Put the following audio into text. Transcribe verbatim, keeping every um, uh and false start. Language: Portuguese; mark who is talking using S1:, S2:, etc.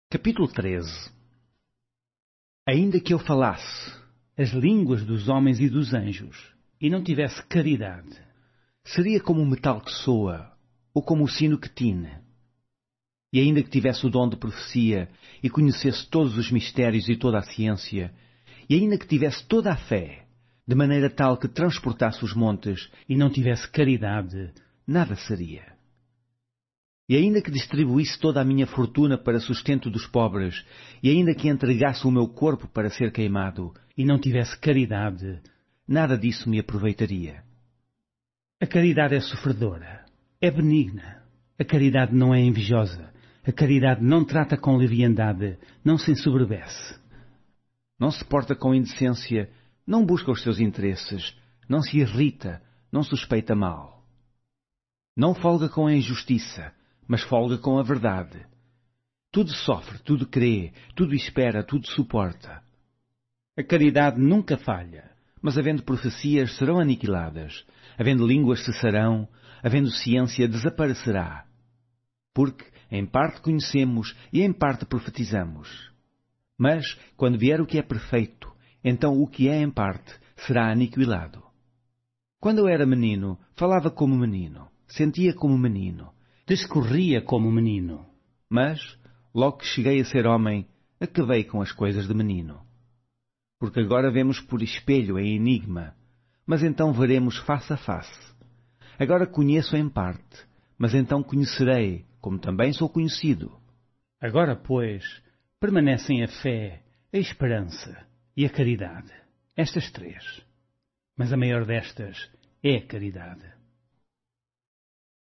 S1: Capítulo treze. Ainda que eu falasse as línguas dos homens e dos anjos, e não tivesse caridade, seria como o metal que soa, ou como o sino que tine. E ainda que tivesse o dom de profecia, e conhecesse todos os mistérios e toda a ciência, e ainda que tivesse toda a fé, de maneira tal que transportasse os montes, e não tivesse caridade, nada seria. E ainda que distribuísse toda a minha fortuna para sustento dos pobres, e ainda que entregasse o meu corpo para ser queimado, e não tivesse caridade, nada disso me aproveitaria. A caridade é sofredora, é benigna. A caridade não é invejosa. A caridade não trata com leviandade, não se ensoberbece. Não se porta com indecência, não busca os seus interesses, não se irrita, não suspeita mal. Não folga com a injustiça, mas folga com a verdade. Tudo sofre, tudo crê, tudo espera, tudo suporta. A caridade nunca falha, mas havendo profecias serão aniquiladas, havendo línguas cessarão, havendo ciência desaparecerá. Porque em parte conhecemos e em parte profetizamos. Mas, quando vier o que é perfeito, então o que é em parte será aniquilado. Quando eu era menino, falava como menino, sentia como menino, discorria como menino. Mas, logo que cheguei a ser homem, acabei com as coisas de menino. Porque agora vemos por espelho em enigma, mas então veremos face a face. Agora conheço em parte, mas então conhecerei, como também sou conhecido. Agora, pois, permanecem a fé, a esperança e a caridade, estas três. Mas a maior destas é a caridade.